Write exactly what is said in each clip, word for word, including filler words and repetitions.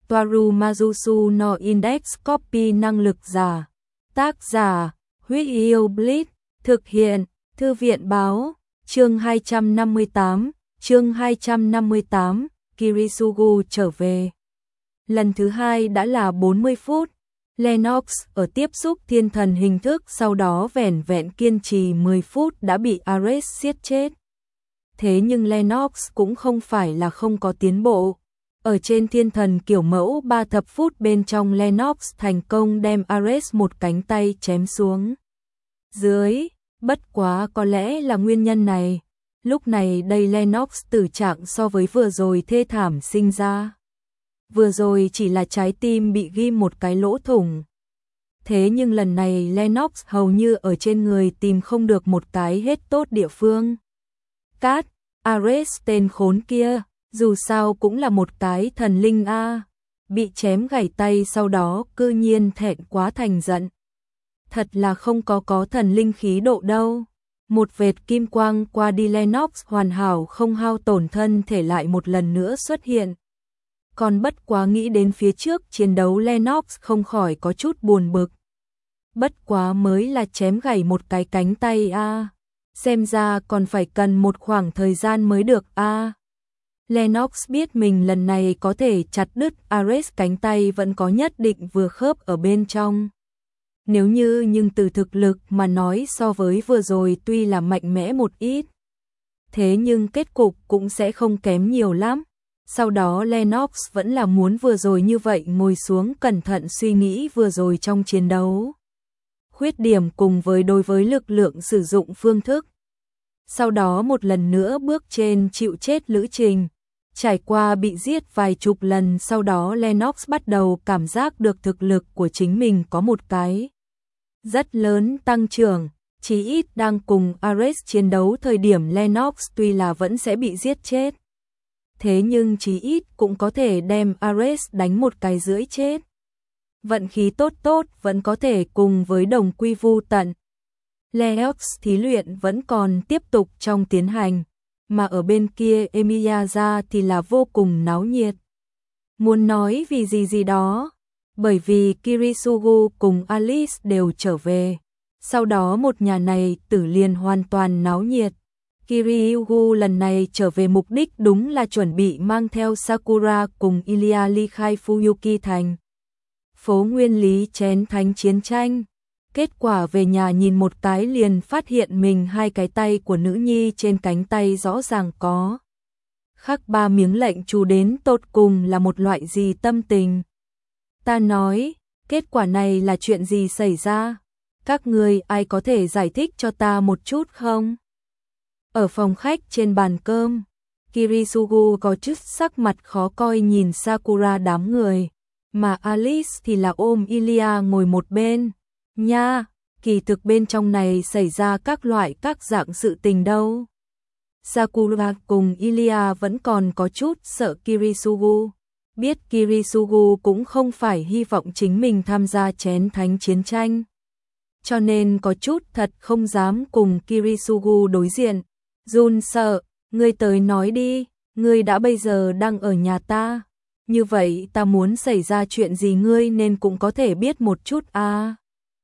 Toaru Majusu no Index Copy năng lực giả. Tác giả, Huyết Yêu Bleach, thực hiện, Thư viện báo, chương hai trăm năm mươi tám, chương hai trăm năm mươi tám, Kirisugu trở về. Lần thứ hai đã là bốn mươi phút, Lennox ở tiếp xúc thiên thần hình thức sau đó vẻn vẹn kiên trì mười phút đã bị Ares giết chết. Thế nhưng Lennox cũng không phải là không có tiến bộ. Ở trên thiên thần kiểu mẫu ba thập phút bên trong Lennox thành công đem Ares một cánh tay chém xuống dưới, bất quá có lẽ là nguyên nhân này. Lúc này đây Lennox tử trạng so với vừa rồi thê thảm sinh ra. Vừa rồi chỉ là trái tim bị ghim một cái lỗ thủng. Thế nhưng lần này Lennox hầu như ở trên người tìm không được một cái hết tốt địa phương. Cát, Ares tên khốn kia, dù sao cũng là một cái thần linh a, bị chém gãy tay sau đó cư nhiên thẹn quá thành giận. Thật là không có có thần linh khí độ đâu. Một vệt kim quang qua đi, Lennox hoàn hảo không hao tổn thân thể lại một lần nữa xuất hiện. Còn bất quá nghĩ đến phía trước chiến đấu, Lennox không khỏi có chút buồn bực. Bất quá mới là chém gãy một cái cánh tay a, xem ra còn phải cần một khoảng thời gian mới được a. Lennox biết mình lần này có thể chặt đứt Ares cánh tay vẫn có nhất định vừa khớp ở bên trong. Nếu như nhưng từ thực lực mà nói so với vừa rồi tuy là mạnh mẽ một ít, thế nhưng kết cục cũng sẽ không kém nhiều lắm. Sau đó Lennox vẫn là muốn vừa rồi như vậy ngồi xuống cẩn thận suy nghĩ vừa rồi trong chiến đấu. Khuyết điểm cùng với đối với lực lượng sử dụng phương thức. Sau đó một lần nữa bước trên chịu chết lữ trình. Trải qua bị giết vài chục lần, sau đó Lennox bắt đầu cảm giác được thực lực của chính mình có một cái rất lớn tăng trưởng. Chí ít đang cùng Ares chiến đấu thời điểm Lennox tuy là vẫn sẽ bị giết chết, thế nhưng chí ít cũng có thể đem Ares đánh một cái rưỡi chết. Vận khí tốt tốt vẫn có thể cùng với đồng quy vu tận. Lennox thí luyện vẫn còn tiếp tục trong tiến hành, mà ở bên kia Emilia thì là vô cùng náo nhiệt. Muốn nói vì gì gì đó, bởi vì Kirisugu cùng Alice đều trở về. Sau đó một nhà này tử liền hoàn toàn náo nhiệt. Kirisugu lần này trở về mục đích đúng là chuẩn bị mang theo Sakura cùng Ilya ly khai Fuyuki thành. Phố nguyên lý chén thánh chiến tranh. Kết quả về nhà nhìn một cái liền phát hiện mình hai cái tay của nữ nhi trên cánh tay rõ ràng có khắc ba miếng lệnh chú, đến tột cùng là một loại gì tâm tình. Ta nói, kết quả này là chuyện gì xảy ra? Các người ai có thể giải thích cho ta một chút không? Ở phòng khách trên bàn cơm, Kirisugu có chút sắc mặt khó coi nhìn Sakura đám người, mà Alice thì là ôm Ilya ngồi một bên. Nha, kỳ thực bên trong này xảy ra các loại các dạng sự tình đâu. Sakura cùng Ilya vẫn còn có chút sợ Kirisugu. Biết Kirisugu cũng không phải hy vọng chính mình tham gia chén thánh chiến tranh, cho nên có chút thật không dám cùng Kirisugu đối diện. Jun sợ, ngươi tới nói đi, ngươi đã bây giờ đang ở nhà ta. Như vậy ta muốn xảy ra chuyện gì ngươi nên cũng có thể biết một chút à.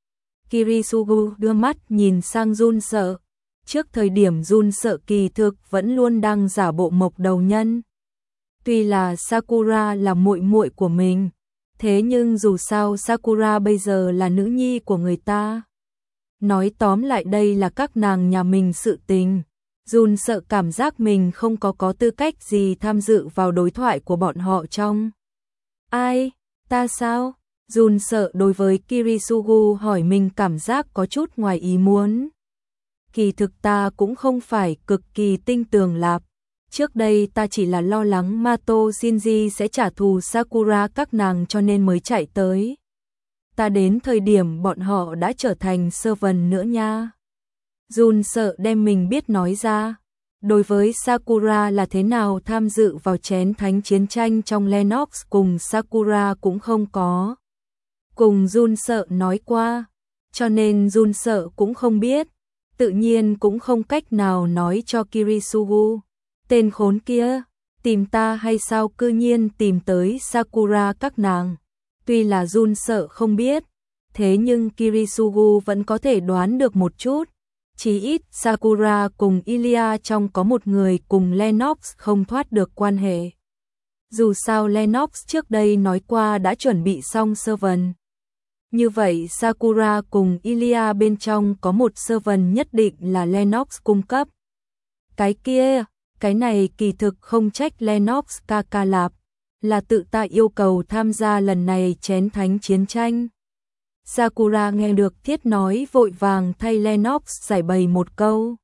Kirisugu đưa mắt nhìn sang Jun sợ. Trước thời điểm Jun sợ kỳ thực vẫn luôn đang giả bộ mộc đầu nhân. Tuy là Sakura là muội muội của mình, thế nhưng dù sao Sakura bây giờ là nữ nhi của người ta. Nói tóm lại đây là các nàng nhà mình sự tình. Jun sợ cảm giác mình không có có tư cách gì tham dự vào đối thoại của bọn họ trong. Ai? Ta sao? Jun sợ đối với Kirisugu hỏi mình cảm giác có chút ngoài ý muốn. Kỳ thực ta cũng không phải cực kỳ tinh tường lạp. Trước đây ta chỉ là lo lắng Mato Shinji sẽ trả thù Sakura các nàng cho nên mới chạy tới. Ta đến thời điểm bọn họ đã trở thành servant nữa nha. Jun sợ đem mình biết nói ra. Đối với Sakura là thế nào tham dự vào chén thánh chiến tranh trong Lennox cùng Sakura cũng không có cùng Jun sợ nói qua, cho nên Jun sợ cũng không biết, tự nhiên cũng không cách nào nói cho Kirisugu. Tên khốn kia, Tìm ta hay sao, cư nhiên tìm tới Sakura các nàng. Tuy là Jun sợ không biết, thế nhưng Kirisugu vẫn có thể đoán được một chút. Chí ít Sakura cùng Ilya trong có một người cùng Lennox không thoát được quan hệ. Dù sao Lennox trước đây nói qua đã chuẩn bị xong servant. Như vậy Sakura cùng Ilya bên trong có một servant nhất định là Lennox cung cấp. Cái kia, cái này kỳ thực không trách Lennox Kaka lạp, là tự ta yêu cầu tham gia lần này chén thánh chiến tranh. Sakura nghe được Thiết nói vội vàng thay Lennox giải bày một câu.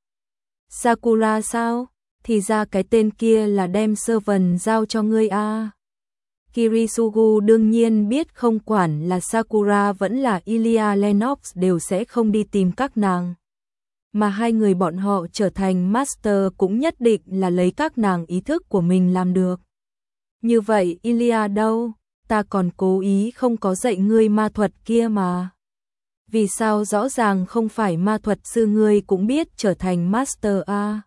Sakura sao? Thì ra cái tên kia là đem servant giao cho ngươi a. Kirisugu đương nhiên biết không quản là Sakura vẫn là Ilya, Lennox đều sẽ không đi tìm các nàng. Mà hai người bọn họ trở thành master cũng nhất định là lấy các nàng ý thức của mình làm được. Như vậy Ilya đâu? Ta còn cố ý không có dạy ngươi ma thuật kia mà. Vì sao rõ ràng không phải ma thuật sư ngươi cũng biết trở thành master a?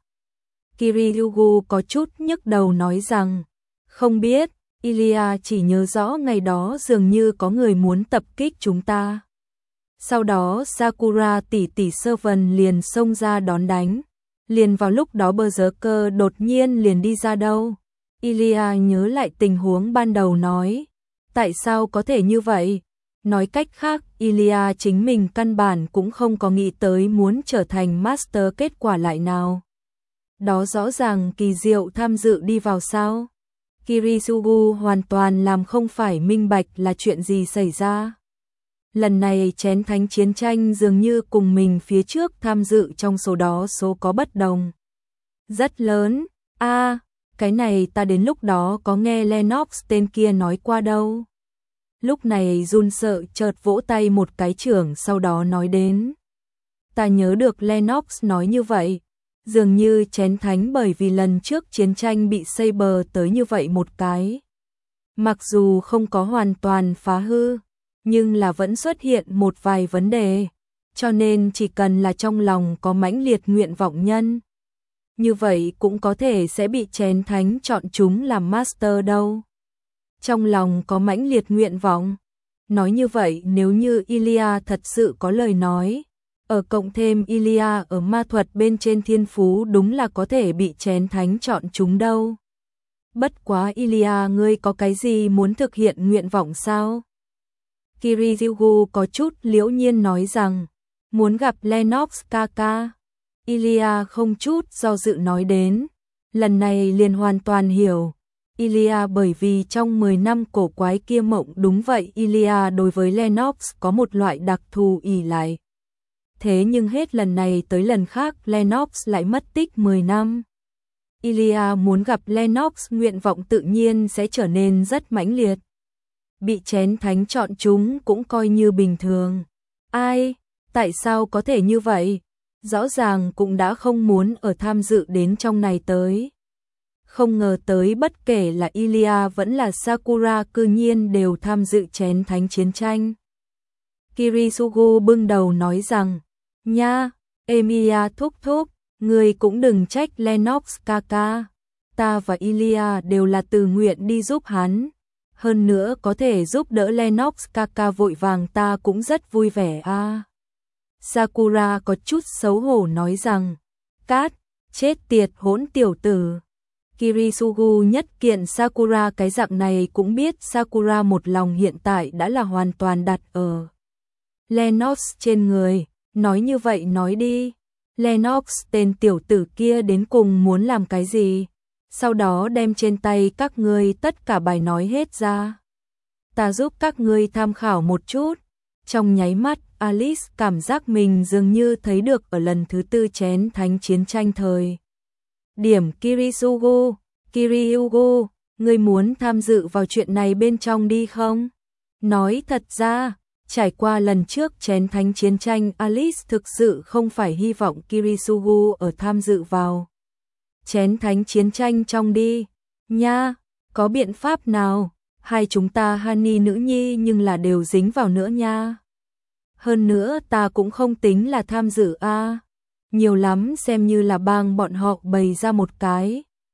Kirisugu có chút nhức đầu nói rằng, không biết, Ilya chỉ nhớ rõ ngày đó dường như có người muốn tập kích chúng ta. Sau đó Sakura tỷ tỷ servant liền xông ra đón đánh. Liền vào lúc đó Berserker đột nhiên liền đi ra đâu. Ilya nhớ lại tình huống ban đầu nói. Tại sao có thể như vậy? Nói cách khác, Ilya chính mình căn bản cũng không có nghĩ tới muốn trở thành master, kết quả lại nào. Đó rõ ràng kỳ diệu tham dự đi vào sao? Kirisugu hoàn toàn làm không phải minh bạch là chuyện gì xảy ra. Lần này chén thánh chiến tranh dường như cùng mình phía trước tham dự trong số đó số có bất đồng. Rất lớn, a à, cái này ta đến lúc đó có nghe Lennox tên kia nói qua đâu. Lúc này Jun sợ chợt vỗ tay một cái trưởng sau đó nói đến. Ta nhớ được Lennox nói như vậy. Dường như chén thánh bởi vì lần trước chiến tranh bị Saber tới như vậy một cái. Mặc dù không có hoàn toàn phá hư, nhưng là vẫn xuất hiện một vài vấn đề. Cho nên chỉ cần là trong lòng có mãnh liệt nguyện vọng nhân, như vậy cũng có thể sẽ bị chén thánh chọn chúng làm master đâu. Trong lòng có mãnh liệt nguyện vọng. Nói như vậy nếu như Ilya thật sự có lời nói, ở cộng thêm Ilya ở ma thuật bên trên thiên phú đúng là có thể bị chén thánh chọn chúng đâu. Bất quá Ilya, ngươi có cái gì muốn thực hiện nguyện vọng sao? Kirisugu có chút liễu nhiên nói rằng, muốn gặp Lennox Kaka. Ilya không chút do dự nói đến, lần này liền hoàn toàn hiểu. Ilya bởi vì trong mười năm cổ quái kia mộng, đúng vậy, Ilya đối với Lennox có một loại đặc thù ỷ lại. Thế nhưng hết lần này tới lần khác Lennox lại mất tích mười năm. Ilya muốn gặp Lennox, nguyện vọng tự nhiên sẽ trở nên rất mãnh liệt. Bị chén thánh chọn chúng cũng coi như bình thường. Ai? Tại sao có thể như vậy? Rõ ràng cũng đã không muốn ở tham dự đến trong này tới. Không ngờ tới bất kể là Ilya vẫn là Sakura cư nhiên đều tham dự chén thánh chiến tranh. Kirisugu bưng đầu nói rằng, nha, Emiya thúc thúc, người cũng đừng trách Lennox Kaka. Ta và Ilya đều là tự nguyện đi giúp hắn. Hơn nữa có thể giúp đỡ Lennox Kaka vội vàng ta cũng rất vui vẻ a. À. Sakura có chút xấu hổ nói rằng, cát, chết tiệt hỗn tiểu tử. Kirisugu nhất kiện Sakura cái dạng này cũng biết Sakura một lòng hiện tại đã là hoàn toàn đặt ở Lennox trên người. Nói như vậy nói đi, Lennox tên tiểu tử kia đến cùng muốn làm cái gì? Sau đó đem trên tay các ngươi tất cả bài nói hết ra. Ta giúp các ngươi tham khảo một chút. Trong nháy mắt, Alice cảm giác mình dường như thấy được ở lần thứ tư chén thánh chiến tranh thời. Điểm Kirisugu, Kirisugu, ngươi muốn tham dự vào chuyện này bên trong đi không? Nói thật ra, trải qua lần trước chén thánh chiến tranh, Alice thực sự không phải hy vọng Kirisugu ở tham dự vào chén thánh chiến tranh trong đi. Nha, có biện pháp nào? Hai chúng ta Honey nữ nhi nhưng là đều dính vào nữa nha. Hơn nữa ta cũng không tính là tham dự a. À. Nhiều lắm xem như là bang bọn họ bày ra một cái.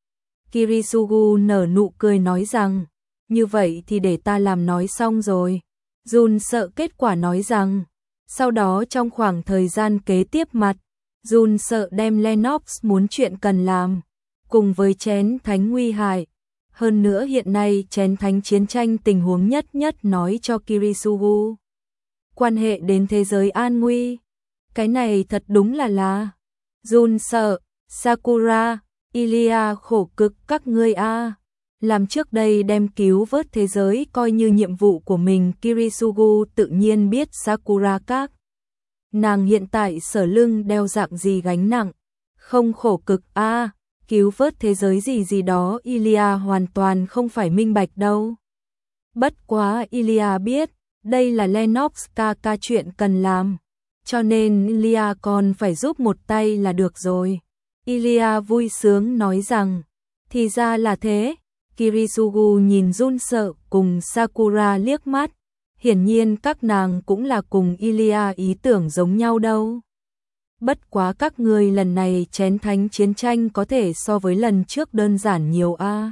Kirisugu nở nụ cười nói rằng, như vậy thì để ta làm nói xong rồi. Jun sợ kết quả nói rằng, sau đó trong khoảng thời gian kế tiếp mặt, Jun sợ đem Lennox muốn chuyện cần làm, cùng với chén thánh nguy hại. Hơn nữa hiện nay chén thánh chiến tranh tình huống nhất nhất nói cho Kirisugu. Quan hệ đến thế giới an nguy. Cái này thật đúng là là. Jun sợ, Sakura, Ilia khổ cực các ngươi a. Làm trước đây đem cứu vớt thế giới coi như nhiệm vụ của mình. Kirisugu tự nhiên biết Sakura các nàng hiện tại sở lưng đeo dạng gì gánh nặng. Không khổ cực a, cứu vớt thế giới gì gì đó Ilia hoàn toàn không phải minh bạch đâu. Bất quá Ilia biết, đây là Lennox ca ca chuyện cần làm, cho nên Ilia còn phải giúp một tay là được rồi. Ilia vui sướng nói rằng, thì ra là thế. Kirisugu nhìn Jun sợ cùng Sakura liếc mắt, hiển nhiên các nàng cũng là cùng Ilia ý tưởng giống nhau đâu. Bất quá các người lần này chén thánh chiến tranh có thể so với lần trước đơn giản nhiều a.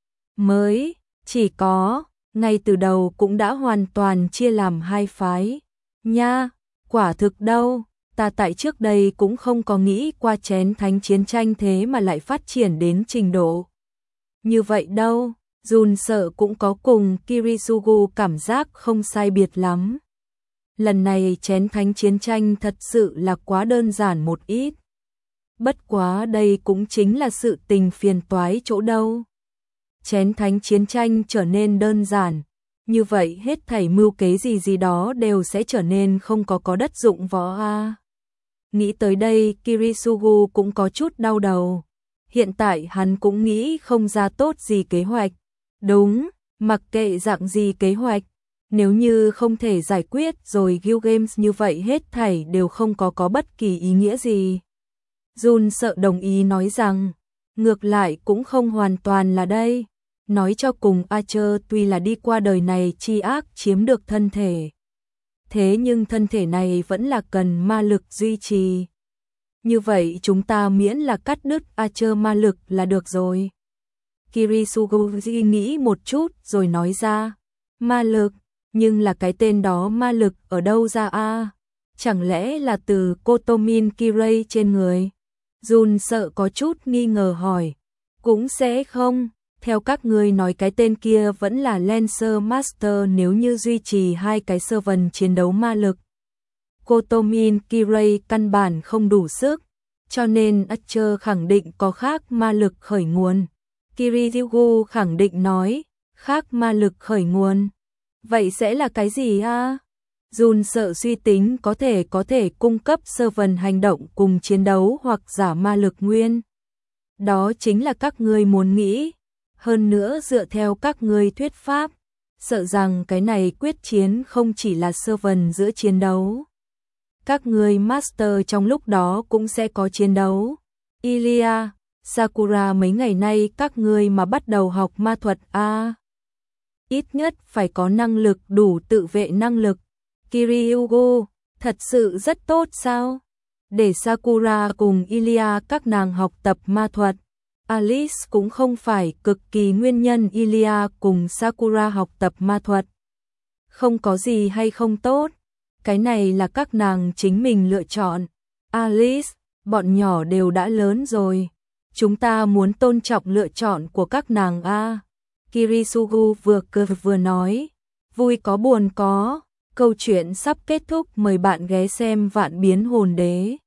Mới, chỉ có, ngay từ đầu cũng đã hoàn toàn chia làm hai phái. Nha, quả thực đâu, ta tại trước đây cũng không có nghĩ qua chén thánh chiến tranh thế mà lại phát triển đến trình độ như vậy đâu. Jun sợ cũng có cùng Kirisugu cảm giác không sai biệt lắm. Lần này chén thánh chiến tranh thật sự là quá đơn giản một ít. Bất quá đây cũng chính là sự tình phiền toái chỗ đâu. Chén thánh chiến tranh trở nên đơn giản, như vậy hết thảy mưu kế gì gì đó đều sẽ trở nên không có có đất dụng võ a. Nghĩ tới đây Kirisugu cũng có chút đau đầu. Hiện tại hắn cũng nghĩ không ra tốt gì kế hoạch. Đúng, mặc kệ dạng gì kế hoạch, nếu như không thể giải quyết rồi Guild Games như vậy hết thảy đều không có có bất kỳ ý nghĩa gì. Jun sợ đồng ý nói rằng, ngược lại cũng không hoàn toàn là đây. Nói cho cùng Archer tuy là đi qua đời này chi ác chiếm được thân thể. Thế nhưng thân thể này vẫn là cần ma lực duy trì. Như vậy chúng ta miễn là cắt đứt Archer ma lực là được rồi. Kirisugu nghĩ một chút rồi nói ra, ma lực, nhưng là cái tên đó ma lực ở đâu ra a? Chẳng lẽ là từ Kotomin Kirei trên người? Jun sợ có chút nghi ngờ hỏi, cũng sẽ không, theo các ngươi nói cái tên kia vẫn là Lancer Master nếu như duy trì hai cái servant chiến đấu ma lực. Kotomin Kirei căn bản không đủ sức, cho nên Archer khẳng định có khác ma lực khởi nguồn. Kirisugu khẳng định nói, khác ma lực khởi nguồn. Vậy sẽ là cái gì a? Jun sợ suy tính có thể có thể cung cấp servant hành động cùng chiến đấu hoặc giả ma lực nguyên. Đó chính là các ngươi muốn nghĩ. Hơn nữa dựa theo các ngươi thuyết pháp, sợ rằng cái này quyết chiến không chỉ là servant giữa chiến đấu. Các ngươi master trong lúc đó cũng sẽ có chiến đấu. Ilia, Sakura mấy ngày nay các ngươi mà bắt đầu học ma thuật a, à, ít nhất phải có năng lực đủ tự vệ năng lực. Kirisugu, thật sự rất tốt sao? Để Sakura cùng Ilia các nàng học tập ma thuật. Alice cũng không phải cực kỳ nguyên nhân Ilia cùng Sakura học tập ma thuật. Không có gì hay không tốt, cái này là các nàng chính mình lựa chọn. Alice, bọn nhỏ đều đã lớn rồi, chúng ta muốn tôn trọng lựa chọn của các nàng a. Kirisugu vừa cười vừa nói, vui có buồn có, câu chuyện sắp kết thúc, mời bạn ghé xem Vạn Biến Hồn Đế.